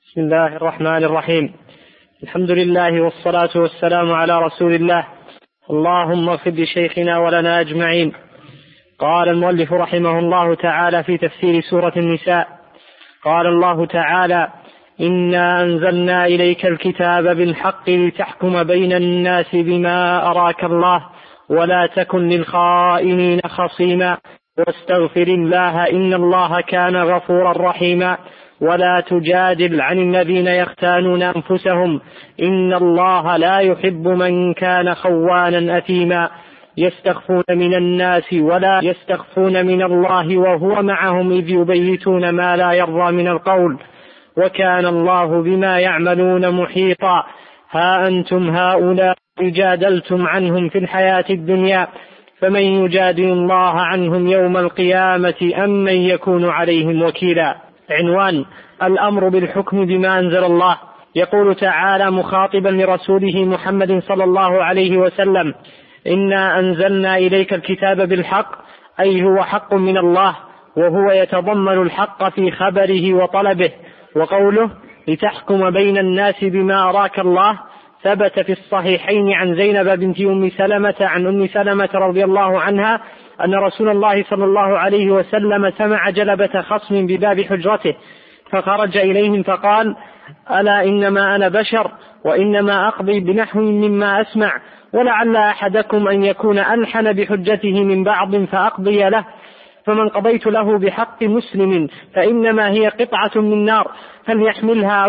بسم الله الرحمن الرحيم. الحمد لله والصلاة والسلام على رسول الله. اللهم اغفر لشيخنا ولنا أجمعين. قال المؤلف رحمه الله تعالى في تفسير سورة النساء: قال الله تعالى: إنا أنزلنا إليك الكتاب بالحق لتحكم بين الناس بما أراك الله ولا تكن للخائنين خصيما واستغفر الله إن الله كان غفورا رحيما ولا تجادل عن الذين يختانون أنفسهم إن الله لا يحب من كان خوانا أثيما يستخفون من الناس ولا يستخفون من الله وهو معهم إذ يبيتون ما لا يرضى من القول وكان الله بما يعملون محيطا. ها أنتم هؤلاء جادلتم عنهم في الحياة الدنيا فمن يجادل الله عنهم يوم القيامة أم من يكون عليهم وكيلا. عنوان: الأمر بالحكم بما أنزل الله. يقول تعالى مخاطبا لرسوله محمد صلى الله عليه وسلم: إنا أنزلنا إليك الكتاب بالحق، أي هو حق من الله، وهو يتضمن الحق في خبره وطلبه. وقوله لتحكم بين الناس بما أراك الله ثبت في الصحيحين عن زينب بنت أم سلمة عن أم سلمة رضي الله عنها أن رسول الله صلى الله عليه وسلم سمع جلبة خصم بباب حجرته فخرج إليهم فقال: ألا إنما أنا بشر وإنما أقضي بنحو مما أسمع ولعل أحدكم أن يكون ألحن بحجته من بعض فأقضي له، فمن قضيت له بحق مسلم فإنما هي قطعة من نار فليحملها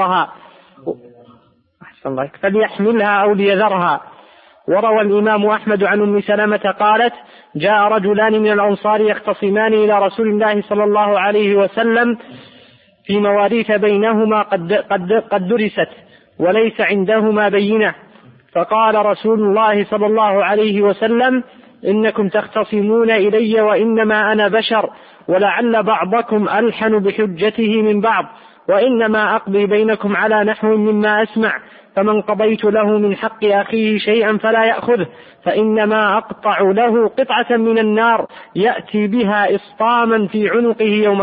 أو ليذرها. وروى الإمام أحمد عن أم سلمة قالت: جاء رجلان من الأنصار يختصمان إلى رسول الله صلى الله عليه وسلم في مواريث بينهما قد درست وليس عندهما بينة، فقال رسول الله صلى الله عليه وسلم: إنكم تختصمون إلي وإنما أنا بشر ولعل بعضكم ألحن بحجته من بعض وإنما أقضي بينكم على نحو مما أسمع، فمن قضيت له من حق أخيه شيئا فلا يأخذه فإنما أقطع له قطعة من النار يأتي بها إسطاما في عنقه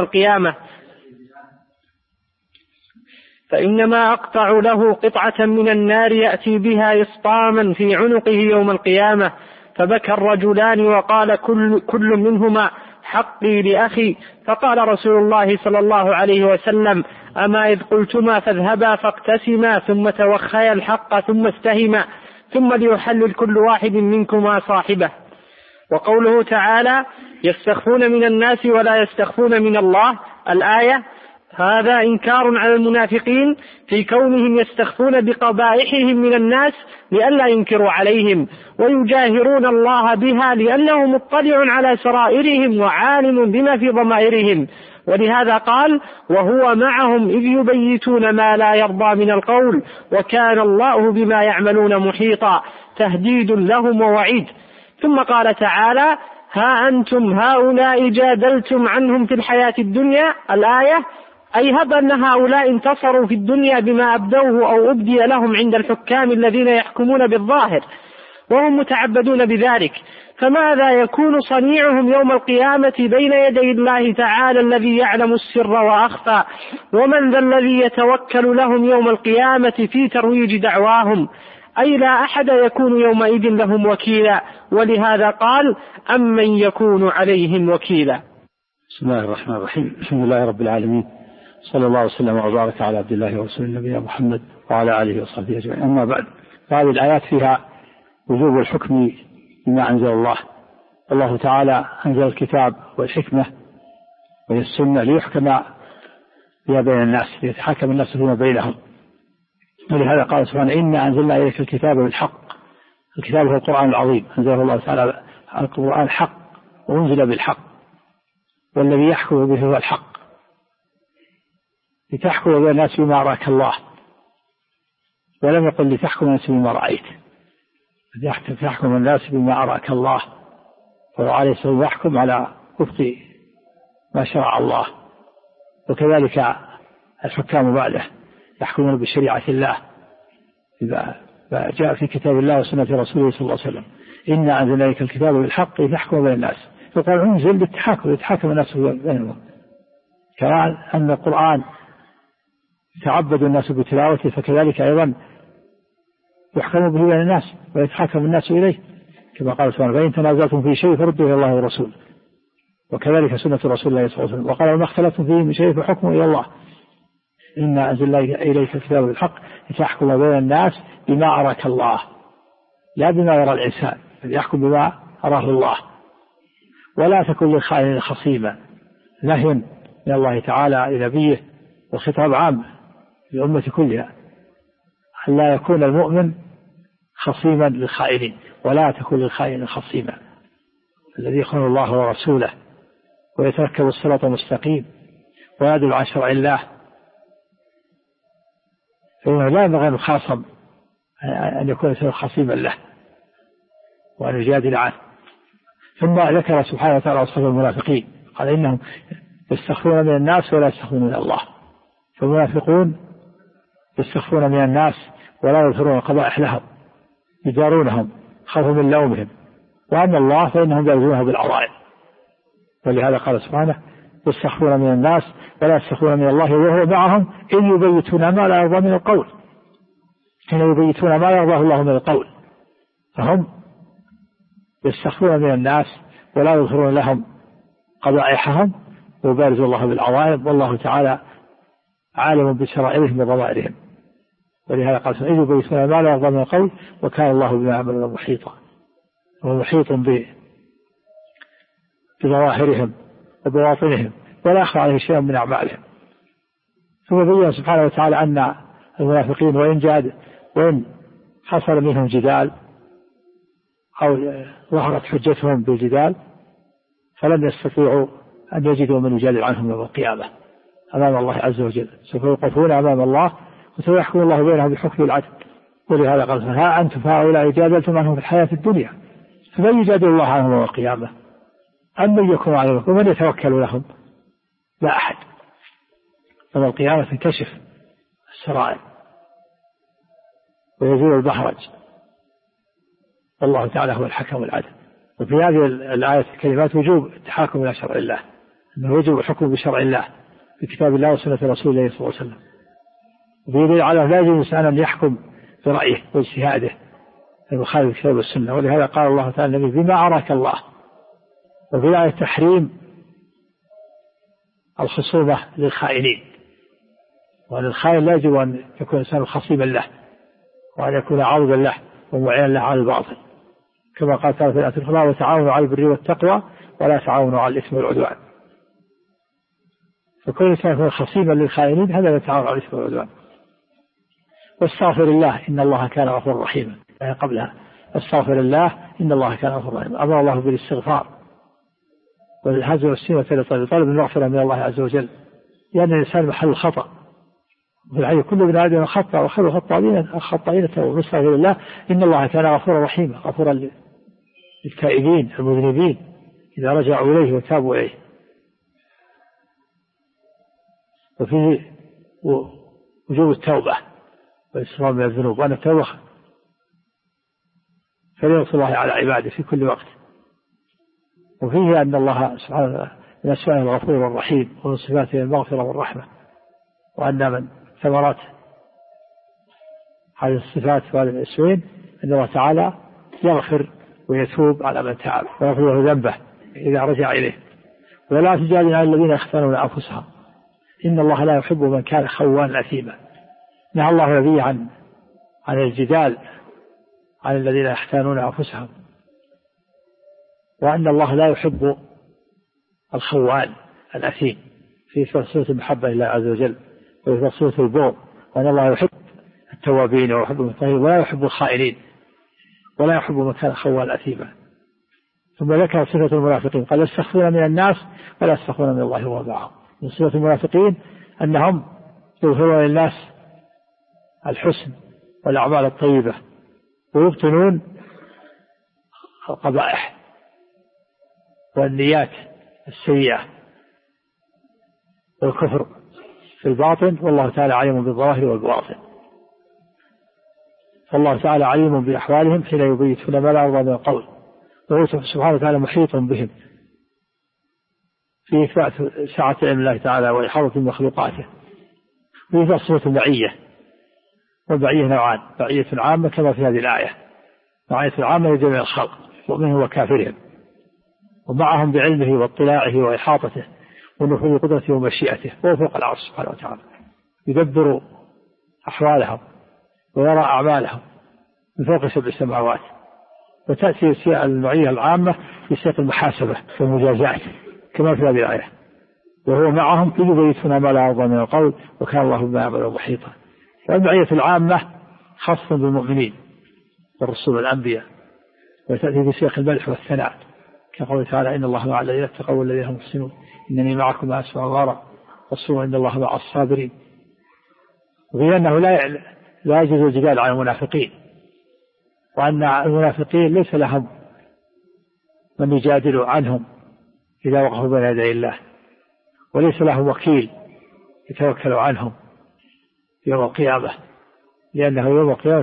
يوم القيامة. فبكى الرجلان وقال كل منهما: حقي لأخي. فقال رسول الله صلى الله عليه وسلم: أما إذ قلتما فاذهبا فاقتسما ثم توخيا الحق ثم استهما ثم ليحلل كل واحد منكما صاحبه. وقوله تعالى: يستخفون من الناس ولا يستخفون من الله، الآية، هذا إنكار على المنافقين في كونهم يستخفون بقبائحهم من الناس لئلا ينكروا عليهم، ويجاهرون الله بها لأنه مطلع على سرائرهم وعالم بما في ضمائرهم. ولهذا قال: وهو معهم إذ يبيتون ما لا يرضى من القول وكان الله بما يعملون محيطا، تهديد لهم ووعيد. ثم قال تعالى: ها أنتم هؤلاء جادلتم عنهم في الحياة الدنيا، الآية، أي هب أن هؤلاء انتصروا في الدنيا بما أبدوه أو أبدي لهم عند الحكام الذين يحكمون بالظاهر وهم متعبدون بذلك، فماذا يكون صنيعهم يوم القيامة بين يدي الله تعالى الذي يعلم السر وأخفى؟ ومن ذا الذي يتوكل لهم يوم القيامة في ترويج دعواهم؟ أي لا أحد يكون يومئذ لهم وكيلا. ولهذا قال: أمن يكون عليهم وكيلا. بسم الله الرحمن الرحيم. الحمد لله رب العالمين، صلى الله وسلم وبارك على عبد الله ورسوله نبينا محمد وعلى آله وصحبه أجمعين. أما بعد، هذه الآيات فيها وجوب الحكم بما أنزل الله. الله تعالى أنزل الكتاب والحكمة والسنة ليحكم بها بين الناس، ليتحكم الناس فيما بينهم. ولهذا قال سبحانه: إنا أنزلنا إليك الكتاب بالحق. الكتاب هو القرآن العظيم، أنزله الله تعالى القرآن حق وأنزل بالحق، والذي يحكم به هو الحق، لتحكم بين الناس بما أراك الله، ولم يقل لتحكم الناس بما رأيت، تحكم الناس بما أراك الله. وعليه السلام يحكم على وفق ما شرع الله، وكذلك الحكام بعده يحكمون بشريعة الله إذا جاء في كتاب الله وسنة رسوله صلى الله عليه وسلم. إنا أنزلنا إليك الكتاب بالحق لتحكم بين الناس، فقال انزل بالتحاكم، يتحاكم الناس بينهم. كمان أن القرآن يتعبد الناس بتلاوته فكذلك أيضا يحكم به بين الناس ويتحكم الناس إليه، كما قال سبحانه: فإن تنازعتم في شيء فردوه إلى الله ورسوله. وكذلك سنة رسول الله صلى الله عليه وسلم. وقال: وما اختلفتم فيه من شيء فحكمه إلى الله، إنا أنزلنا إليك الكتاب بالحق لتحكم بين الناس بما أراك الله، لا بما يرى الإنسان، بل يحكم بما أراه الله. ولا تكن للخائن خصيما، نهي من الله تعالى لنبيه والخطاب عام للأمة كلها أن لا يكون المؤمن خصيما للخائنين. ولا تكن للخائن خصيما، الذي يخون الله ورسوله ويتركب الصراط المستقيم ويدل عن شرع الله، فإنه لا ينبغي أن يخاصم أن يكون خصيما له وأن يجادل عنه. ثم ذكر سبحانه وتعالى وصف المنافقين، قال: إنهم يستخفون من الناس ولا يستخفون من الله. فالمنافقون يستخفون من الناس ولا يظهرون القبائح لهم، يجارونهم خوفا من لومهم. وأما الله فإنهم يرجونه بالعظائم. ولهذا قال سبحانه: يستخفون من الناس ولا يستخفون من الله وهو معهم إن يبيتون ما لا يرضى من القول. إن يبيتون ما يرضاه الله من القول. فهم يستخفون من الناس ولا يظهرون لهم قبائحهم ويبارز الله بالعظائم، والله تعالى عالم بسرائرهم وضمائرهم. ولهذا قال: إن يبيتون ما لا يرضى من القول وكان الله بما يعملون محيطا. وهو محيط بظواهرهم وبواطنهم ولا يخفى عليه شيء من أعمالهم. ثم بين سبحانه وتعالى أن المنافقين وإن حصل منهم جدال أو ظهرت حجتهم بالجدال فلم يستطيعوا أن يجدوا من يجادل عنهم يوم القيامة أمام الله عز وجل. سوف يوقفون أمام الله وسوف يحكم الله بينهم بحكم العدل. ولهذا قال: ها أنتم هؤلاء جادلتم عنهم في الحياة الدنيا فمن يجادل الله عنهم يوم القيامة أم من يكون عليهم ومن يتوكل لهم؟ لا أحد. يوم القيامة تنكشف السرائر ويزول البحرج، والله تعالى هو الحكم العدل. وفي هذه الآية الكلمات وجوب التحاكم إلى شرع الله، أنه يجب الحكم بشرع الله بكتاب الله وسنة رسول الله صلى الله عليه وسلم. وفي على لا يجوز الإنسان أن يحكم برأيه واجتهاده المخالف الكتاب والسنة. ولهذا قال الله تعالى: النبي بما أراك الله. وفي الآية تحريم الخصومة للخائنين، وأن الخائن لا يجب أن يكون إنسان خصيما له وأن يكون عوضا له ومعينا له على الباطل، كما قال تعالى في الآية الأخرى: وتعاونوا على البر والتقوى ولا تعاونوا على الإثم والعدوان. فكل إنسان يكون خصيما للخائنين هذا يتعاون على الإثم والعدوان. واستغفر الله إن الله كان غفورا رحيما. قبلها: استغفر الله إن الله كان غفورا رحيما. أمر الله بالاستغفار والهزم والسنة لطلب المغفرة من الله عز وجل، لأن الإنسان محل الخطأ. في الحديث: كل ابن آدم خطأ وخير الخطائين التوابون. استغفر الله إن الله كان غفورا رحيما، غفورا للتائبين المذنبين إذا رجعوا إليه وتابوا إليه. وفيه وجوب التوبة والاستغفار من الذنوب، وأن التوبة فريضة الله على عباده في كل وقت. وفيه أن الله سبحانه من أسمائه الغفور الرحيم ومن صفاته المغفرة والرحمة، وأن من ثمرات هذه الصفات وهذه الاسمين أن الله تعالى يغفر ويتوب على من تاب ويغفر له ذنبه إذا رجع إليه. ولا تجادل عن الذين يختارون أنفسهم إن الله لا يحب من كان خوانا أثيما. نهى الله نبيه عن الجدال عن الذين يختارون أنفسهم، وأن الله لا يحب الخوان الأثيم في سورة المحبة لله عز وجل وفي سورة البغض، وأن الله يحب التوابين ويحب المتطهرين ولا يحب الخائنين ولا يحب من كان خوانا أثيما. ثم ذكر صفة المنافقين قال: يستخفون من الناس ولا يستخفون من الله وهو معهم. من صفة المنافقين أنهم يظهرون للناس الحسن والأعمال الطيبة ويبطنون القبائح والنيات السيئة والكفر في الباطن، والله تعالى عليم بالظواهر والبواطن. فالله تعالى عليم بأحوالهم حين يبيتون ما لا يرضى من القول، وهو سبحانه وتعالى محيط بهم في إثبات سعة علم الله تعالى وإحاطة مخلوقاته. وهي صفة المعية، والمعية نوعان: معية عامة كما في هذه الآية، معية عامة لجميع الخلق مؤمنهم وكافرهم، ومعهم بعلمه واطلاعه وإحاطته ونفوذ قدرته ومشيئته، وهو فوق العرش سبحانه وتعالى، يدبر أحوالهم ويرى أعمالهم من فوق 7 سماوات. وتأتي المعية العامة في سياق المحاسبة والمجازات كما في هذه الآية: وهو معهم إذ يبيتون ما لا يرضى من القول وكان الله بما يعملون محيطا. فالمعية العامة خاصة بالمؤمنين والرسل والأنبياء، وتأتي في سياق المدح والثناء كقوله تعالى: إن الله مع الذين اتقوا والذين هم محسنون إنني معكم أسمع وأرى والصور إن الله مع الصابرين. وفي أنه لا يجوز الجدال عن المنافقين، وأن المنافقين ليس لهم من يجادل عنهم إذا وقفوا بين يدي الله، وليس لهم وكيل يتوكل عنهم يوم القيامة، لأنه يوم القيامة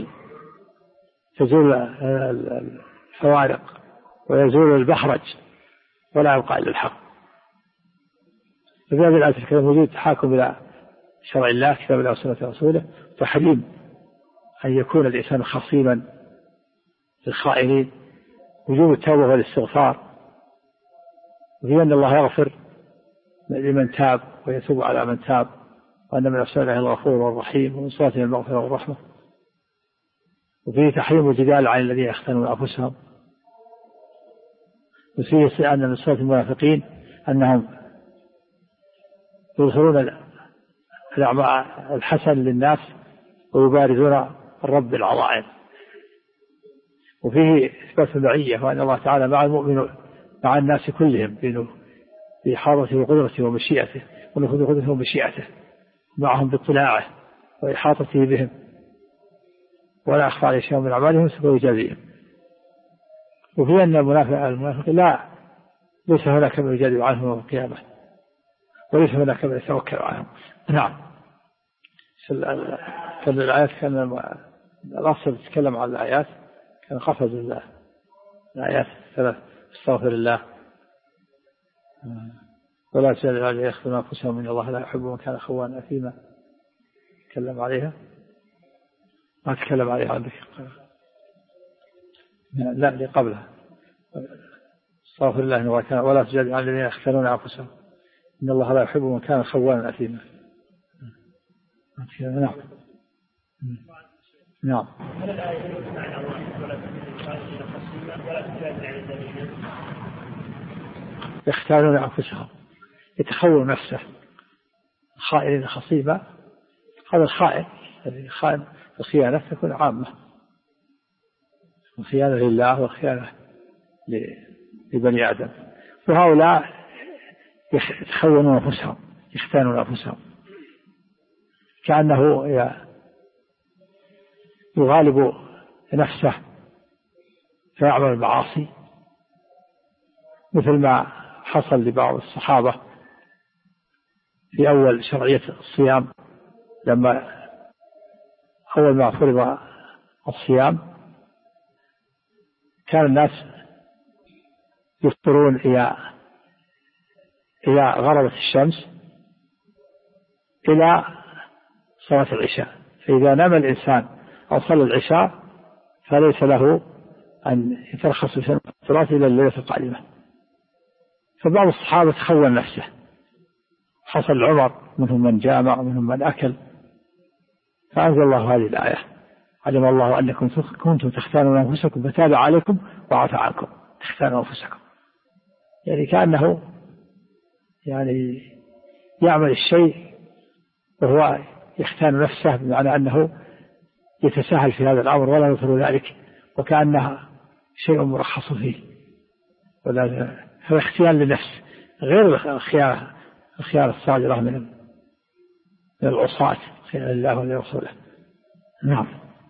تزول الفوارق ويزول البحرج ولا يبقى إلا الحق. ففي هذه الآية الكريمة وجود تحاكم إلى شرع الله كتاب الله وسنة رسوله، تحريم أن يكون الإنسان خصيما للخائنين، وجوب التوبة والاستغفار، وفي أن الله يغفر لمن تاب ويتوب على من تاب، وأن من أسمائه الغفور والرحيم ومن صفاته المغفرة والرحمة. وفيه تحريم الجدال عن الذين يختنون أنفسهم. وفيه أن من صفات المنافقين أنهم يظهرون الحسن للناس ويبارزون الرب العظائم. وفيه إثبات المعية، وأن الله تعالى مع المؤمن مع الناس كلهم بإحاطته وقدرته ومشيئته ونفوذ قدرته ومشيئته، معهم باطلاعه وإحاطته بهم، ولا أخفى عليه شيء من أعمالهم سوف يجازيهم. وفي أن المنافق ليس هناك من يجادل عنهم يوم القيامة، وليس هناك من يتوكل عنهم. نعم. كان الآيات كان الأصل تتكلم عن الآيات، كان قفز الآيات 3: استغفر الله، ولا تجعل الذين يخفون أنفسهم إن الله لا يحب من كان خوانا أثيما. تكلم عليها، ما تكلم عليها عندك؟ لا، اللي قبلها: استغفر الله ولا تجعل الذين يختارون أنفسهم إن الله لا يحب من كان خوانا أثيما. نعم. نعم. يختارون أنفسهم، يتخون نفسه، خائن خصيبة. هذا الخائن الخائن الخيانة تكون عامة، الخيانة لله والخيانة لبني آدم. وهؤلاء يتخونون أنفسهم، يختانون أنفسهم، كأنه يغالب نفسه فيعمل المعاصي، مثل ما حصل لبعض الصحابة في أول شرعية الصيام، لما أول ما فرض الصيام كان الناس يفطرون إلى غربت الشمس إلى صلاة العشاء، فإذا نام الإنسان أو صلى العشاء فليس له أن يترخص في الصلاة إلى الليلة القادمة. فبعض الصحابة تخون نفسه، حصل عمر منهم من جامع ومنهم من أكل، فأنزل الله هذه الآية: علم الله أنكم كنتم تختانون أنفسكم فتاب عليكم وعفى عنكم. تختانون أنفسكم يعني كأنه يعمل الشيء وهو يختان نفسه، بمعنى أنه يتساهل في هذا الأمر ولا يظهر ذلك، وكأنها شيء مرخص فيه، هذا اختيان للنفس غير الخيار الصادرة من العصاة، خيار الله ولرسوله. نعم.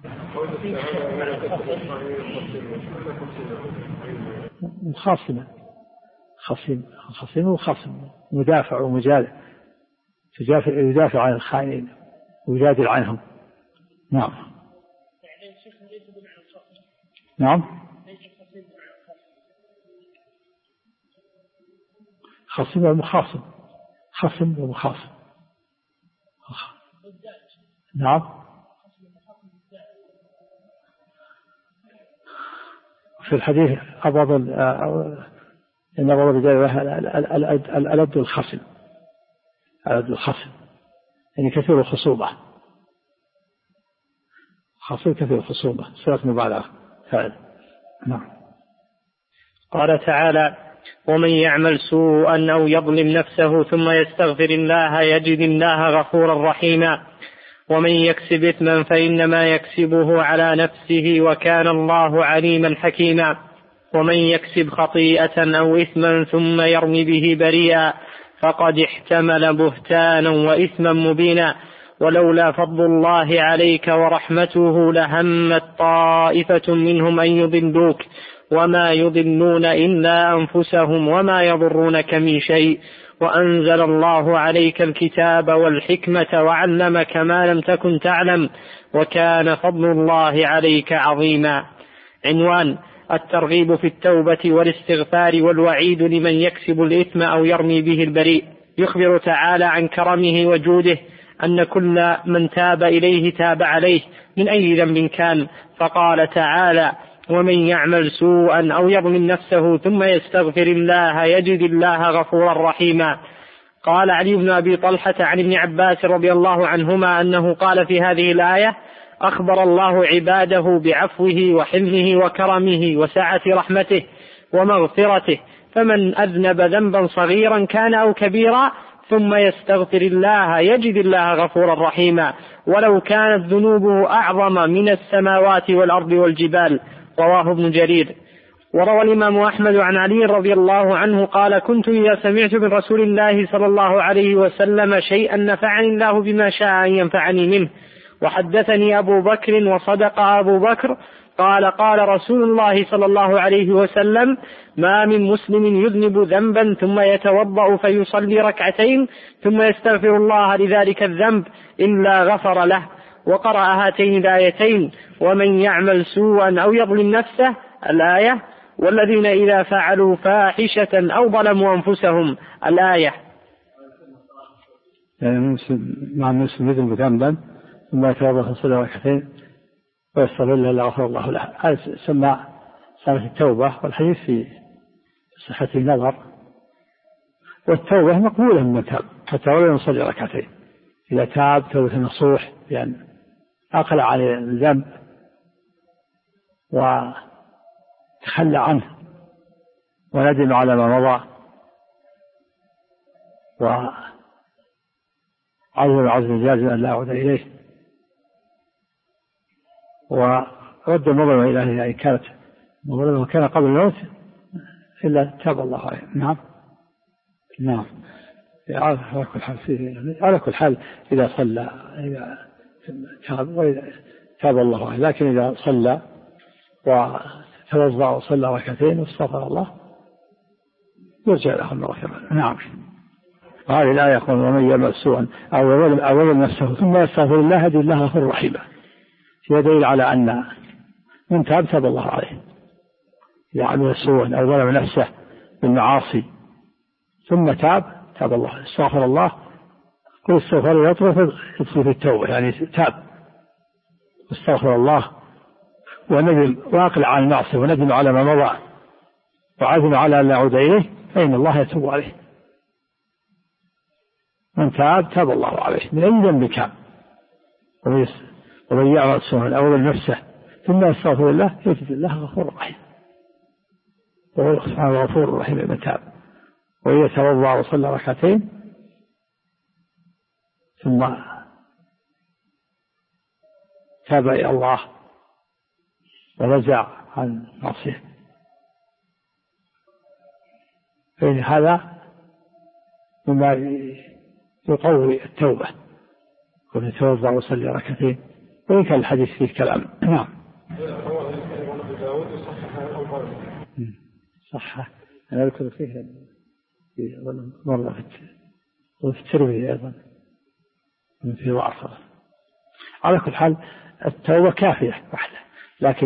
خصيم وخصم، مدافع ومجادل، يدافع عن الخائنين ويجادل عنهم. نعم. نعم. خصم ومخاصم، خصم ومخاصم، نعم. في الحديث إن أبغض الألد الخصم، الألد الخصم يعني كثير الخصوبة، خصم كثير الخصوبة، صيغة مبالغة فعل. نعم. قال تعالى: ومن يعمل سوءا أو يظلم نفسه ثم يستغفر الله يجد الله غفورا رحيما، ومن يكسب إثما فإنما يكسبه على نفسه وكان الله عليما حكيما، ومن يكسب خطيئة أو إثما ثم يرمي به بريئا فقد احتمل بهتانا وإثما مبينا، ولولا فضل الله عليك ورحمته لهمت طائفة منهم أن يضلوك وما يضلون إلا أنفسهم وما يضرونك من شيء، وأنزل الله عليك الكتاب والحكمة وعلمك ما لم تكن تعلم وكان فضل الله عليك عظيما. عنوان: الترغيب في التوبة والاستغفار والوعيد لمن يكسب الإثم أو يرمي به البريء. يخبر تعالى عن كرمه وجوده أن كل من تاب إليه تاب عليه من أي ذنب كان، فقال تعالى: ومن يعمل سوءا أو يظلم نفسه ثم يستغفر الله يجد الله غفورا رحيما. قال علي بن أبي طلحة عن ابن عباس رضي الله عنهما أنه قال في هذه الآية: أخبر الله عباده بعفوه وحلمه وكرمه وسعة رحمته ومغفرته، فمن أذنب ذنبا صغيرا كان أو كبيرا ثم يستغفر الله يجد الله غفورا رحيما، ولو كانت ذنوبه أعظم من السماوات والأرض والجبال. رواه ابن جرير. وروى الإمام أحمد عن علي رضي الله عنه قال: كنت إذا سمعت من رسول الله صلى الله عليه وسلم شيئا نفعني الله بما شاء أن ينفعني منه، وحدثني أبو بكر وصدق أبو بكر، قال: قال رسول الله صلى الله عليه وسلم: ما من مسلم يذنب ذنبا ثم يتوضأ فيصلي ركعتين ثم يستغفر الله لذلك الذنب إلا غفر له. وقرأ هاتين الآيتين: ومن يعمل سوءا أو يظلم نفسه الآية، والذين إذا فعلوا فاحشة أو ظلموا أنفسهم الآية. يعني مع المسلم يذنب ذنبا ثم يتوضأ فيصلي ركعتين ويستغفر الله إلا غفر الله له، هذا سمى صلاة التوبة، والحديث في صحة النظر. والتوبة مقبولة من تاب حتى ولو يصلي ركعتين، إذا تاب توبة نصوح يعني أقلع عن الذنب وتخلى عنه وندم على ما مضى وعزم جازما لا يعود إليه، ورد المظلمة إلى أهلها إن كانت مظلمة كان قبل الموت إلا تاب الله عليه. نعم. نعم. على كل حال إذا صلى تاب الله عليه، لكن إذا صلى وتوضأ وصلى ركعتين واستغفر الله يرجع له المغفرة. نعم. هذه الآية يقول: ومن يعمل سوءا أو يظلم نفسه ثم يستغفر الله يجد الله غفورا رحيما، في دليل على أن من تاب تاب الله عليه. إذا عمل سوءا أو ظلم نفسه بالمعاصي ثم تاب الله، استغفر الله، كل استغفار يطلب يدخل في التوبة، يعني تاب واستغفر الله وندم واقلع عن المعصية وندم على ما مضى وعزم على أن لا يعود إليه، فإن الله يتوب عليه. من تاب الله عليه من أي ذنب كان. ومن يعمل سوءا أو ظلم نفسه ثم يستغفر الله يجد الله غفور رحيم، وهو سبحانه غفور رحيم لمن تاب. وإذا توضأ وصلى ركعتين ثم تاب إلى الله ورجع عن معصيته، فإن هذا مما يقوي التوبة، ويتوضأ ويصلي ركعتين، وإن كان الحديث فيه كلام. نعم. صح. أنا أذكر فيه مرة في الترمذي أيضا في ضعف. على كل حال التوبة كافية وحده، لكن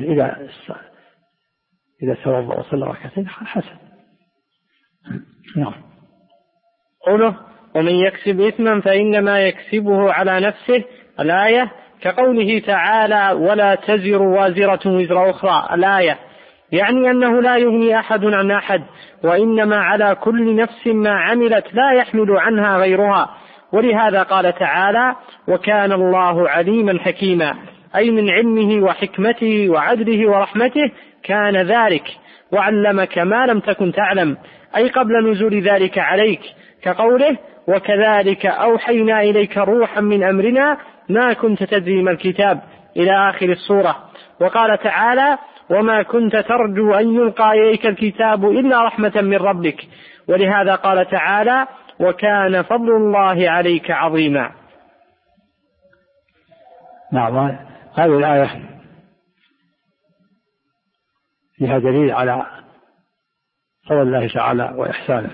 إذا توضأ وصلى ركعتين حسن. نعم. قوله: ومن يكسب إثما فإنما يكسبه على نفسه الآية، كقوله تعالى ولا تزر وازرة وزر أخرى الآية، يعني أنه لا يغني أحد عن أحد، وإنما على كل نفس ما عملت لا يحمل عنها غيرها. ولهذا قال تعالى وكان الله عليما حكيما، أي من علمه وحكمته وعدله ورحمته كان ذلك، وعلمك ما لم تكن تعلم، أي قبل نزول ذلك عليك، كقوله وكذلك أوحينا إليك روحا من أمرنا ما كنت تدري ما الكتاب إلى آخر السورة. وقال تعالى وما كنت ترجو أن يلقى إليك الكتاب إلا رحمة من ربك. ولهذا قال تعالى وكان فضل الله عليك عظيما. نعم، هذه الآية فيها دليل على فضل الله تعالى وإحسانه،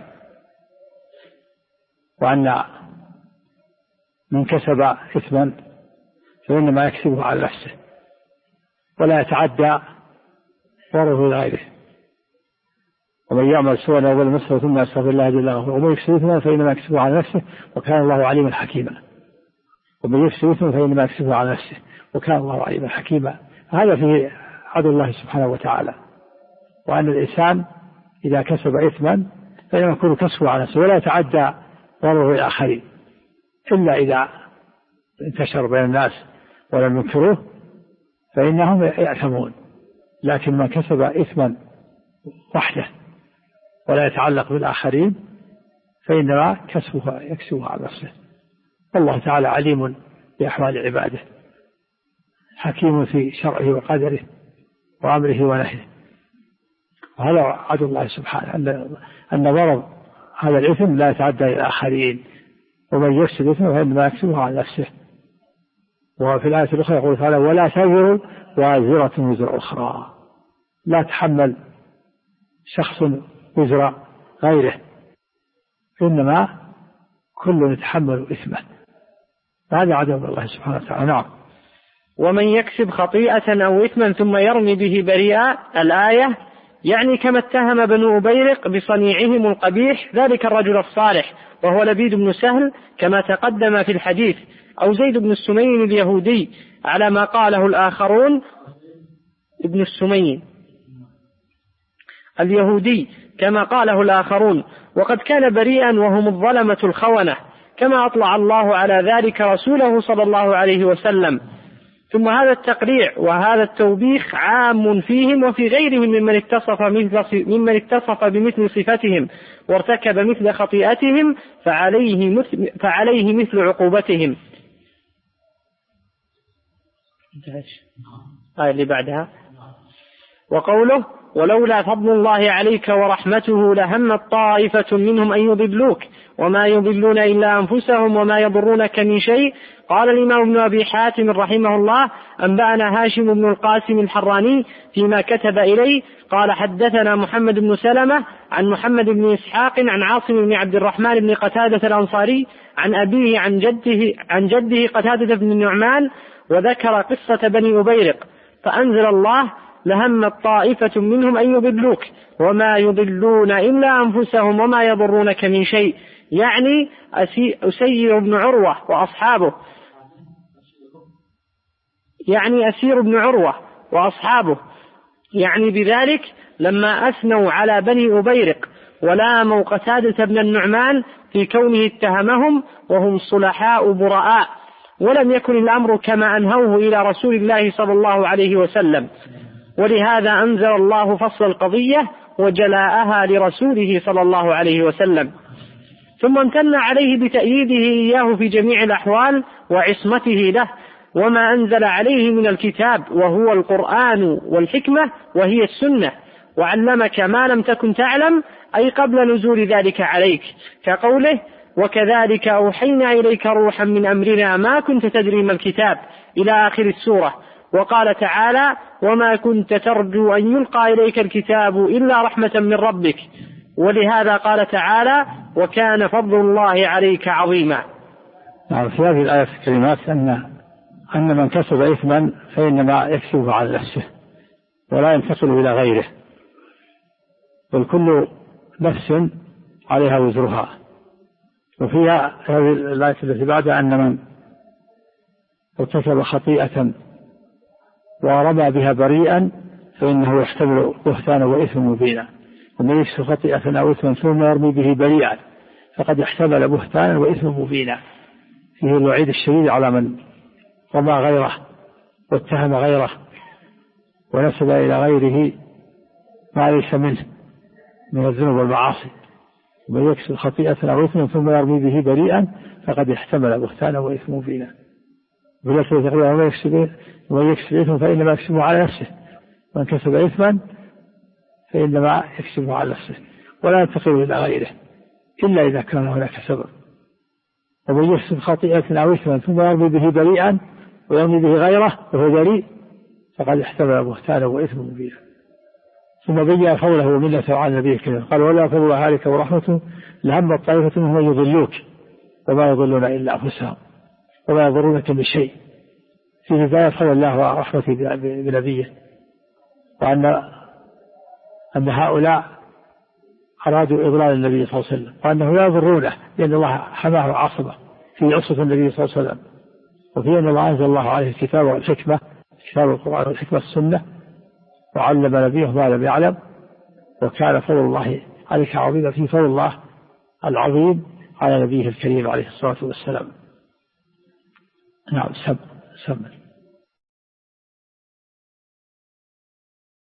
وأن من كسب إثما فإنما يكسبه على نفسه ولا يتعدى ضرره لغيره، ومن يعمل سوءا أو يظلم نفسه ثم يستغفر الله جل وعلا ومن يكسب إثما فإنما يكسبه على نفسه وكان الله عليما حكيما. ومن يكسب إثما فإنما يكسبه على نفسه وكان الله عليما حكيما. هذا فيه عدل الله سبحانه وتعالى، وأن الإنسان إذا كسب إثما فإنما يكون كسبه على نفسه ولا يتعدى ضرره الآخرين، إلا إذا انتشر بين الناس ولم ينكروه فإنهم يأثمون. لكن من كسب إثما وحده ولا يتعلق بالآخرين فإنما يكسبه على نفسه. الله تعالى عليم بأحوال عباده، حكيم في شرعه وقدره وأمره ونهيه. وهذا عدل الله سبحانه أن ضرر هذا الإثم لا يتعدى إلى الآخرين، ومن يكسب إثما فإنما يكسبه على نفسه. وفي الآية الأخرى يقول تعالى ولا تزر وازرة وزر أخرى، لا تحمل شخص وزر غيره، إنما كل يتحمل إثمه. هذا عدل الله سبحانه وتعالى. نعم. ومن يكسب خطيئة أو إثما ثم يرمي به بريئا الآية، يعني كما اتهم بنو أبيرق بصنيعهم القبيح ذلك الرجل الصالح وهو لبيد بن سهل كما تقدم في الحديث، أو زيد بن السمين اليهودي على ما قاله الآخرون، ابن السمين اليهودي كما قاله الآخرون، وقد كان بريئا وهم الظلمة الخونة، كما أطلع الله على ذلك رسوله صلى الله عليه وسلم. ثم هذا التقريع وهذا التوبيخ عام فيهم وفي غيرهم ممن اتصف بمثل صفتهم وارتكب مثل خطيئتهم فعليه مثل عقوبتهم. اللي بعدها وقوله ولولا فضل الله عليك ورحمته لهم طائفة منهم أن يضلوك وما يضلون إلا أنفسهم وما يضرونك من شيء. قال الإمام ابن أبي حاتم رحمه الله أنبأنا هاشم بن القاسم الحراني فيما كتب إليه قال حدثنا محمد بن سلمة عن محمد بن إسحاق عن عاصم بن عبد الرحمن بن قتادة الأنصاري عن أبيه عن جده قتادة بن النعمان، وذكر قصة بني أبيرق، فأنزل الله لهم طائفة منهم أن يضلوك وما يضلون إلا أنفسهم وما يضرونك من شيء، يعني أسير بن عروة وأصحابه، يعني أسير بن عروة وأصحابه، يعني بذلك لما أثنوا على بني أبيرق ولاموا قتادة بن النعمان في كونه اتهمهم وهم صلحاء براء، ولم يكن الأمر كما أنهوه إلى رسول الله صلى الله عليه وسلم، ولهذا أنزل الله فصل القضية وجلاءها لرسوله صلى الله عليه وسلم. ثم امتن عليه بتأييده إياه في جميع الأحوال وعصمته له وما أنزل عليه من الكتاب وهو القرآن والحكمة وهي السنة، وعلمك ما لم تكن تعلم، أي قبل نزول ذلك عليك، كقوله وكذلك أوحينا إليك روحا من أمرنا ما كنت تدري ما الكتاب إلى آخر السورة. وقال تعالى وما كنت ترجو أن يلقى إليك الكتاب إلا رحمة من ربك. ولهذا قال تعالى وكان فضل الله عليك عظيما. في هذه الآية الكريمات أن من كسب إثما فإنما يكسبه على نفسه ولا ينتقل إلى غيره، بل كل نفس عليها وزرها، وفيها هذه الآية التي بعدها أن من ارتكب خطيئة ورمى بها بريئا فإنه يحتمل بهتانا وإثما مبينا. ومن يكسب خطيئة أو إثما ثم يرمي به بريئا فقد احتمل بهتانا وإثما مبينا. فيه الوعيد الشديد على من رمى غيره واتهم غيره ونسب إلى غيره ما ليس منه من الذنوب والمعاصي. ومن يكسب خطيئة أو إثما ثم يرمي به بريئا فقد احتمل بهتانا وإثما مبينا. بالنسبة تقريبا ومن يكسب إثما فإنما يكسبه على نفسه، ومن كسب إثما فإنما يكسبه على نفسه ولا ينتقل إلى غيره إلا إذا كان هناك سبب. ومن يكسب خطيئة أو إثما ثم يرمي به بريئا ويرمي به غيره وهو بريء فقد احتمل بهتانا وإثما مبينا. ثم بين فضله ومنته على النبي الكريم قال: ولا فضل هالك ورحمته لهم الطائفة منهم يضلوك وما يضلون إلا أنفسهم وما يضرونك بشيء. في بداية فضل الله ورحمته بنبيه، وأن هؤلاء أرادوا إضلال النبي صلى الله عليه وسلم وأنه لا يضرونه لأن الله حماه وعصمه في عصمة النبي صلى الله عليه وسلم، وفي أن الله أنزل الله عليه الكتاب والحكمة، كتاب القرآن والحكمة السنة، وعلم نبيه ما لم يعلم، وكان فضل الله عليك عظيما. في فضل الله العظيم على نبيه الكريم عليه الصلاة والسلام. نعم. سم